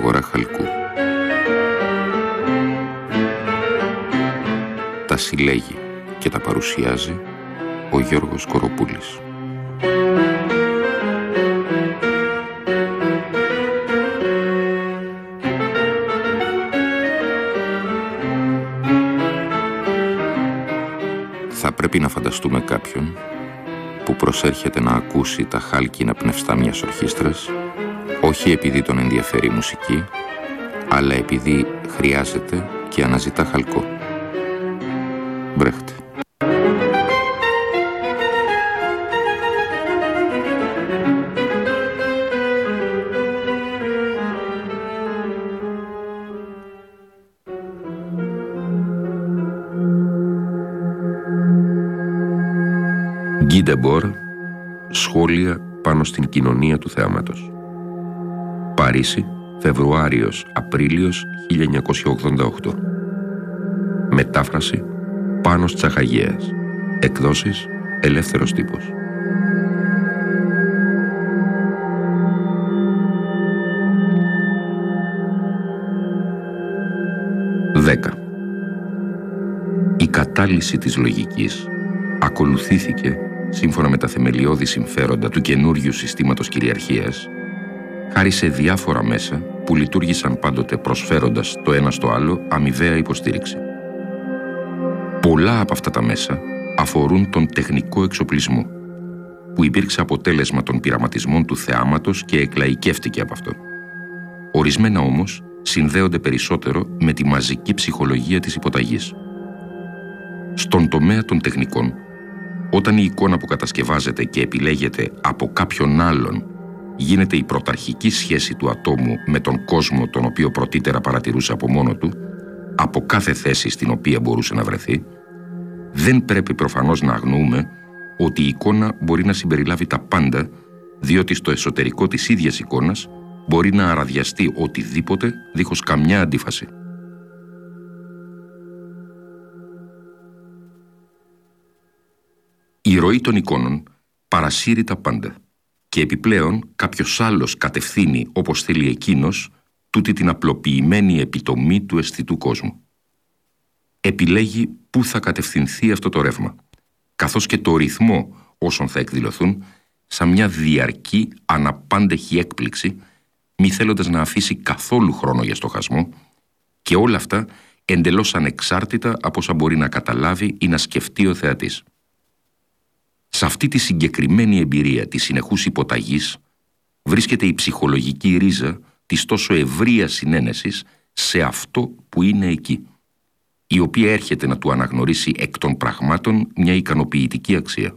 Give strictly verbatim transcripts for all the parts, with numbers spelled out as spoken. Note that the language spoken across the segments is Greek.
αγορά χαλκού. Τα συλλέγει και τα παρουσιάζει ο Γιώργος Κοροπούλης. Θα πρέπει να φανταστούμε κάποιον που προσέρχεται να ακούσει τα χάλκινα πνευστά μιας ορχήστρας, όχι επειδή τον ενδιαφέρει η μουσική, αλλά επειδή χρειάζεται και αναζητά χαλκό. Μπρέχτε. Γκί Ντεμπόρ, σχόλια πάνω στην κοινωνία του θεάματος. Παρίσι, Φεβρουάριος-Απρίλιος χίλια εννιακόσια ογδόντα οκτώ. Μετάφραση Πάνος Τσαχαγέας. Εκδόσεις Ελεύθερος Τύπος. δέκα. Η κατάλυση της λογικής ακολουθήθηκε σύμφωνα με τα θεμελιώδη συμφέροντα του καινούριου συστήματος κυριαρχίας, χάρη σε διάφορα μέσα που λειτουργήσαν πάντοτε προσφέροντας το ένα στο άλλο αμοιβαία υποστήριξη. Πολλά από αυτά τα μέσα αφορούν τον τεχνικό εξοπλισμό, που υπήρξε αποτέλεσμα των πειραματισμών του θεάματος και εκλαϊκεύτηκε από αυτό. Ορισμένα όμως συνδέονται περισσότερο με τη μαζική ψυχολογία της υποταγής. Στον τομέα των τεχνικών, όταν η εικόνα που κατασκευάζεται και επιλέγεται από κάποιον άλλον γίνεται η πρωταρχική σχέση του ατόμου με τον κόσμο τον οποίο πρωτήτερα παρατηρούσε από μόνο του, από κάθε θέση στην οποία μπορούσε να βρεθεί, δεν πρέπει προφανώς να αγνοούμε ότι η εικόνα μπορεί να συμπεριλάβει τα πάντα, διότι στο εσωτερικό της ίδιας εικόνας μπορεί να αραδιαστεί οτιδήποτε δίχως καμιά αντίφαση. Η ροή των εικόνων παρασύρει τα πάντα και επιπλέον κάποιος άλλος κατευθύνει όπως θέλει εκείνος τούτη την απλοποιημένη επιτομή του αισθητού κόσμου. Επιλέγει πού θα κατευθυνθεί αυτό το ρεύμα, καθώς και το ρυθμό όσων θα εκδηλωθούν σαν μια διαρκή αναπάντεχη έκπληξη, μη θέλοντας να αφήσει καθόλου χρόνο για στοχασμό, και όλα αυτά εντελώς ανεξάρτητα από όσα μπορεί να καταλάβει ή να σκεφτεί ο θεατής. Σε αυτή τη συγκεκριμένη εμπειρία της συνεχούς υποταγής βρίσκεται η ψυχολογική ρίζα της τόσο ευρείας συνένεσης σε αυτό που είναι εκεί, η οποία έρχεται να του αναγνωρίσει εκ των πραγμάτων μια ικανοποιητική αξία.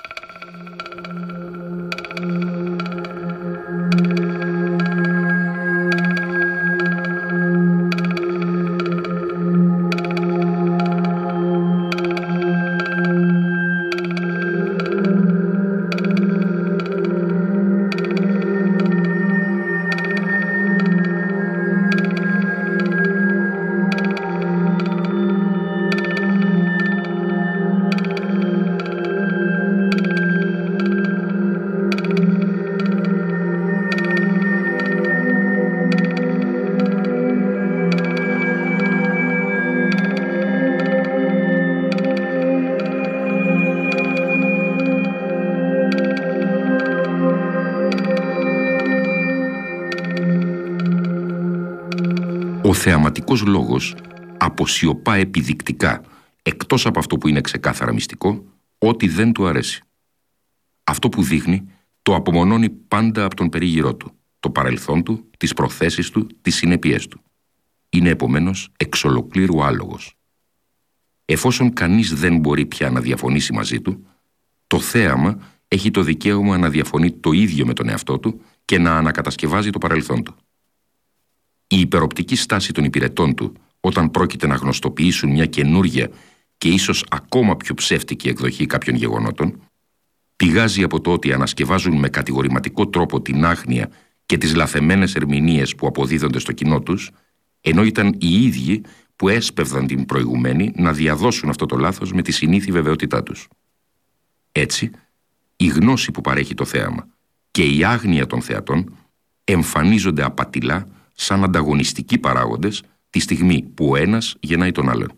Ο θεαματικός λόγος αποσιωπά επιδεικτικά, εκτός από αυτό που είναι ξεκάθαρα μυστικό, ό,τι δεν του αρέσει. Αυτό που δείχνει το απομονώνει πάντα από τον περίγυρό του, το παρελθόν του, τις προθέσεις του, τις συνέπειές του. Είναι επομένως εξ ολοκλήρου άλογος. Εφόσον κανείς δεν μπορεί πια να διαφωνήσει μαζί του, το θέαμα έχει το δικαίωμα να διαφωνεί το ίδιο με τον εαυτό του και να ανακατασκευάζει το παρελθόν του. Η υπεροπτική στάση των υπηρετών του, όταν πρόκειται να γνωστοποιήσουν μια καινούρια και ίσως ακόμα πιο ψεύτικη εκδοχή κάποιων γεγονότων, πηγάζει από το ότι ανασκευάζουν με κατηγορηματικό τρόπο την άγνοια και τις λαθεμένες ερμηνείες που αποδίδονται στο κοινό τους, ενώ ήταν οι ίδιοι που έσπευδαν την προηγουμένη να διαδώσουν αυτό το λάθος με τη συνήθη βεβαιότητά τους. Έτσι, η γνώση που παρέχει το θέαμα και η άγνοια των θεατών εμφανίζονται απατηλά σαν ανταγωνιστικοί παράγοντες τη στιγμή που ο ένας γεννάει τον άλλον.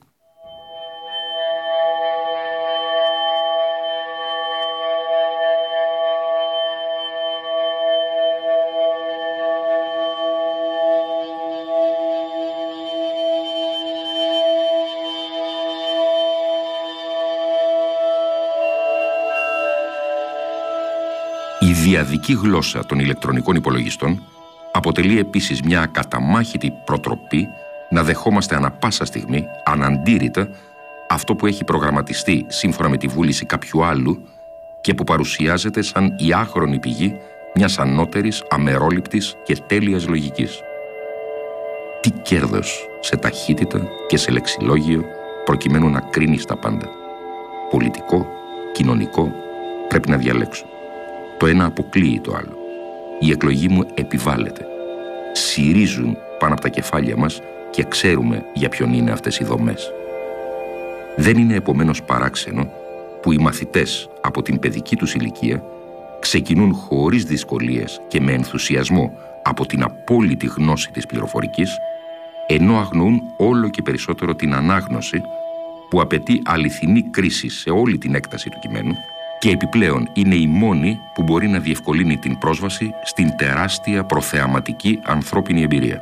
Η διαδική γλώσσα των ηλεκτρονικών υπολογιστών αποτελεί επίσης μια ακαταμάχητη προτροπή να δεχόμαστε ανα πάσα στιγμή, αναντήρητα, αυτό που έχει προγραμματιστεί σύμφωνα με τη βούληση κάποιου άλλου και που παρουσιάζεται σαν η άχρονη πηγή μιας ανώτερης, αμερόληπτης και τέλειας λογικής. Τι κέρδος σε ταχύτητα και σε λεξιλόγιο προκειμένου να κρίνεις τα πάντα. Πολιτικό, κοινωνικό, πρέπει να διαλέξω. Το ένα αποκλείει το άλλο. Η εκλογή μου επιβάλλεται. Συρίζουν πάνω από τα κεφάλια μας και ξέρουμε για ποιον είναι αυτές οι δομές. Δεν είναι επομένως παράξενο που οι μαθητές από την παιδική τους ηλικία ξεκινούν χωρίς δυσκολίες και με ενθουσιασμό από την απόλυτη γνώση της πληροφορικής, ενώ αγνοούν όλο και περισσότερο την ανάγνωση που απαιτεί αληθινή κρίση σε όλη την έκταση του κειμένου και επιπλέον είναι η μόνη που μπορεί να διευκολύνει την πρόσβαση στην τεράστια προθεαματική ανθρώπινη εμπειρία.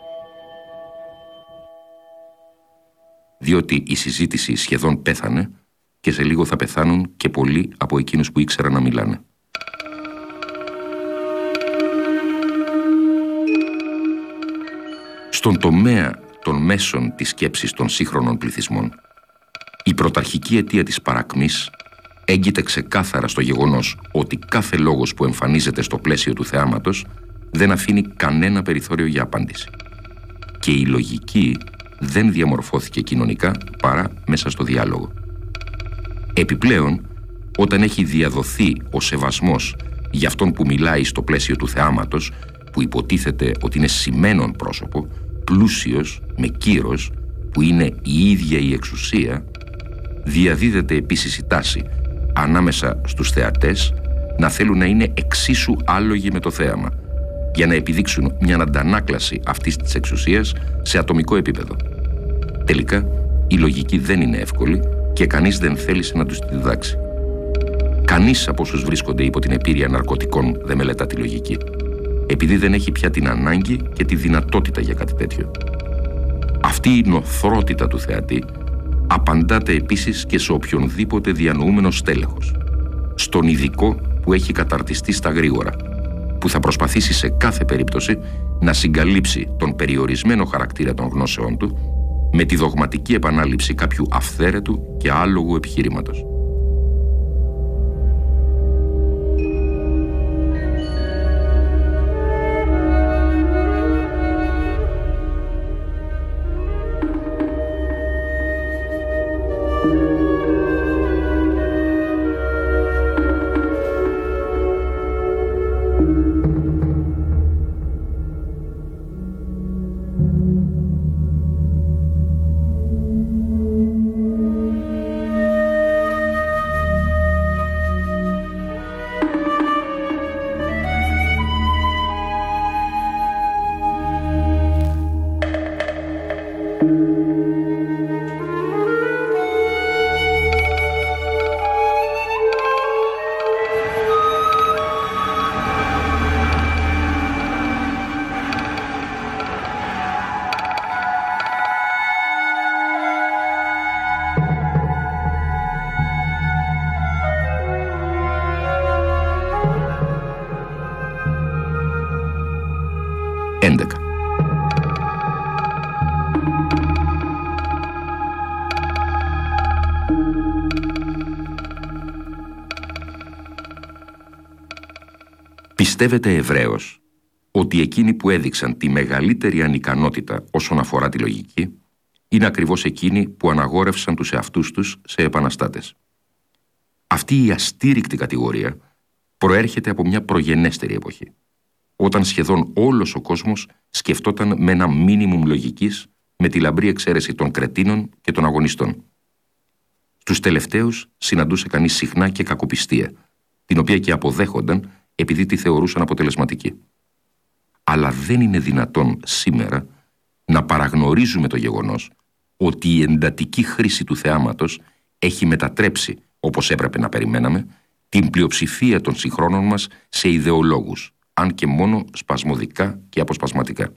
Διότι η συζήτηση σχεδόν πέθανε και σε λίγο θα πεθάνουν και πολλοί από εκείνους που ήξεραν να μιλάνε. Στον τομέα των μέσων της σκέψης των σύγχρονων πληθυσμών, η πρωταρχική αιτία της παρακμής έγκυται ξεκάθαρα στο γεγονός ότι κάθε λόγος που εμφανίζεται στο πλαίσιο του θεάματος δεν αφήνει κανένα περιθώριο για απάντηση. Και η λογική δεν διαμορφώθηκε κοινωνικά παρά μέσα στο διάλογο. Επιπλέον, όταν έχει διαδοθεί ο σεβασμός για αυτόν που μιλάει στο πλαίσιο του θεάματος, που υποτίθεται ότι είναι σημαίνον πρόσωπο, πλούσιος, με κύρος, που είναι η ίδια η εξουσία, διαδίδεται επίσης η τάση ανάμεσα στους θεατές να θέλουν να είναι εξίσου άλογοι με το θέαμα, για να επιδείξουν μια αντανάκλαση αυτής της εξουσίας σε ατομικό επίπεδο. Τελικά, η λογική δεν είναι εύκολη και κανείς δεν θέλησε να τους τη διδάξει. Κανείς από όσους βρίσκονται υπό την επίρρεια ναρκωτικών δεν μελετά τη λογική, επειδή δεν έχει πια την ανάγκη και τη δυνατότητα για κάτι τέτοιο. Αυτή η νοθρότητα του θεατή απαντάται επίσης και σε οποιονδήποτε διανοούμενο στέλεχος, στον ειδικό που έχει καταρτιστεί στα γρήγορα, που θα προσπαθήσει σε κάθε περίπτωση να συγκαλύψει τον περιορισμένο χαρακτήρα των γνώσεών του με τη δογματική επανάληψη κάποιου αυθαίρετου και άλογου επιχειρήματος. έντεκα. Πιστεύετε ευρέως ότι εκείνοι που έδειξαν τη μεγαλύτερη ανικανότητα όσον αφορά τη λογική είναι ακριβώς εκείνοι που αναγόρευσαν τους εαυτούς τους σε επαναστάτες. Αυτή η αστήρικτη κατηγορία προέρχεται από μια προγενέστερη εποχή, όταν σχεδόν όλος ο κόσμος σκεφτόταν με ένα μίνιμουμ λογικής, με τη λαμπρή εξαίρεση των κρετίνων και των αγωνιστών. Στους τελευταίους συναντούσε κανείς συχνά και κακοπιστία, την οποία και αποδέχονταν επειδή τη θεωρούσαν αποτελεσματική. Αλλά δεν είναι δυνατόν σήμερα να παραγνωρίζουμε το γεγονός ότι η εντατική χρήση του θεάματος έχει μετατρέψει, όπως έπρεπε να περιμέναμε, την πλειοψηφία των συγχρόνων μας σε ιδεολόγους, αν και μόνο σπασμωδικά και αποσπασματικά.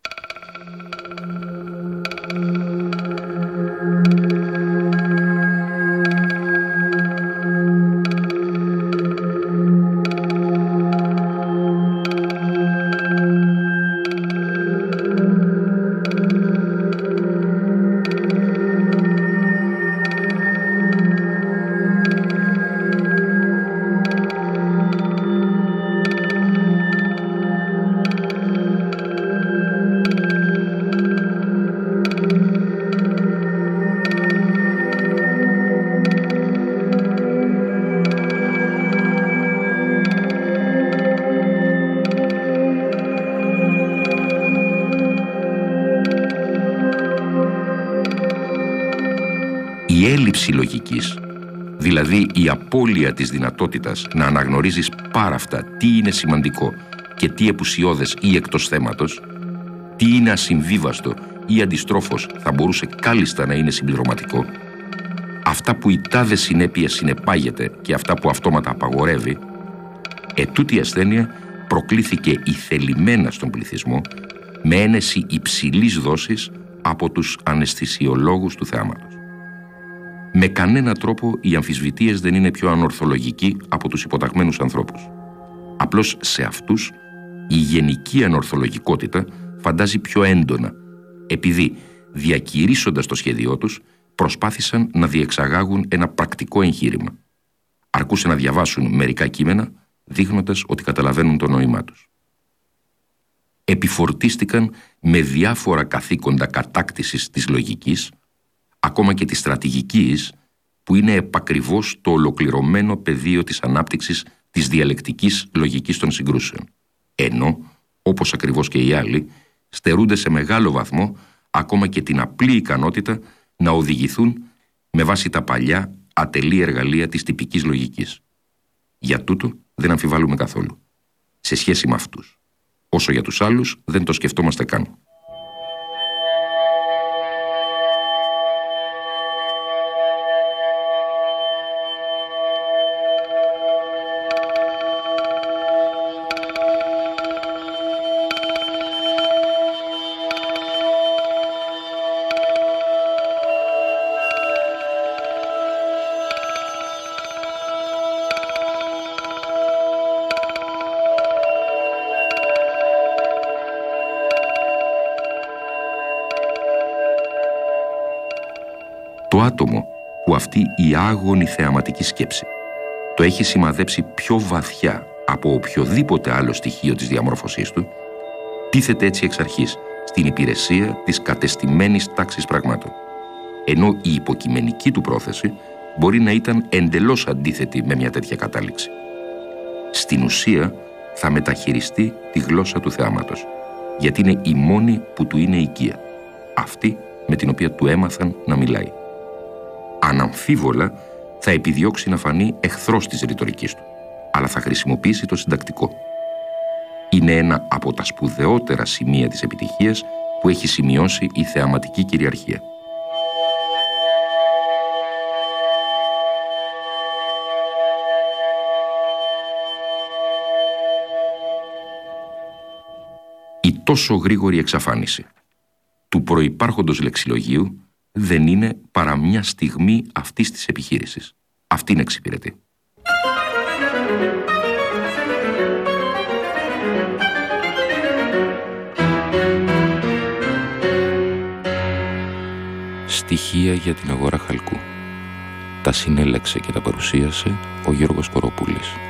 Η έλλειψη λογικής, δηλαδή η απώλεια της δυνατότητας να αναγνωρίζεις πάρα αυτά τι είναι σημαντικό και τι επουσιώδες ή εκτός θέματος, τι είναι ασυμβίβαστο ή αντιστρόφως θα μπορούσε κάλλιστα να είναι συμπληρωματικό, αυτά που η τάδε συνέπεια συνεπάγεται και αυτά που αυτόματα απαγορεύει, ετούτη η ασθένεια προκλήθηκε ηθελημένα στον πληθυσμό με ένεση υψηλής δόσης από τους αναισθησιολόγους του θεάματος. Με κανένα τρόπο οι αμφισβητείες δεν είναι πιο ανορθολογικοί από τους υποταγμένους ανθρώπους. Απλώς σε αυτούς η γενική ανορθολογικότητα φαντάζει πιο έντονα, επειδή διακηρύσσοντας το σχέδιό τους προσπάθησαν να διεξαγάγουν ένα πρακτικό εγχείρημα. Αρκούσε να διαβάσουν μερικά κείμενα δείχνοντας ότι καταλαβαίνουν το νόημά τους. Επιφορτίστηκαν με διάφορα καθήκοντα κατάκτησης της λογικής, ακόμα και της στρατηγικής, που είναι επακριβώς το ολοκληρωμένο πεδίο της ανάπτυξης της διαλεκτικής λογικής των συγκρούσεων. Ενώ, όπως ακριβώς και οι άλλοι, στερούνται σε μεγάλο βαθμό ακόμα και την απλή ικανότητα να οδηγηθούν με βάση τα παλιά ατελή εργαλεία της τυπικής λογικής. Για τούτο δεν αμφιβάλλουμε καθόλου. Σε σχέση με αυτούς. Όσο για τους άλλους δεν το σκεφτόμαστε καν. Το άτομο που αυτή η άγονη θεαματική σκέψη το έχει σημαδέψει πιο βαθιά από οποιοδήποτε άλλο στοιχείο της διαμόρφωσής του, τίθεται έτσι εξ αρχής στην υπηρεσία της κατεστημένης τάξης πραγμάτων, ενώ η υποκειμενική του πρόθεση μπορεί να ήταν εντελώς αντίθετη με μια τέτοια κατάληξη. Στην ουσία θα μεταχειριστεί τη γλώσσα του θεάματος, γιατί είναι η μόνη που του είναι οικία, αυτή με την οποία του έμαθαν να μιλάει. Αναμφίβολα θα επιδιώξει να φανεί εχθρός της ρητορικής του, αλλά θα χρησιμοποιήσει το συντακτικό. Είναι ένα από τα σπουδαιότερα σημεία της επιτυχίας που έχει σημειώσει η θεαματική κυριαρχία. Η τόσο γρήγορη εξαφάνιση του προϋπάρχοντος λεξιλογίου δεν είναι παρά μια στιγμή αυτής της επιχείρησης. Αυτήν εξυπηρετεί. Στοιχεία για την αγορά χαλκού. Τα συνέλεξε και τα παρουσίασε ο Γιώργος Κοροπούλης.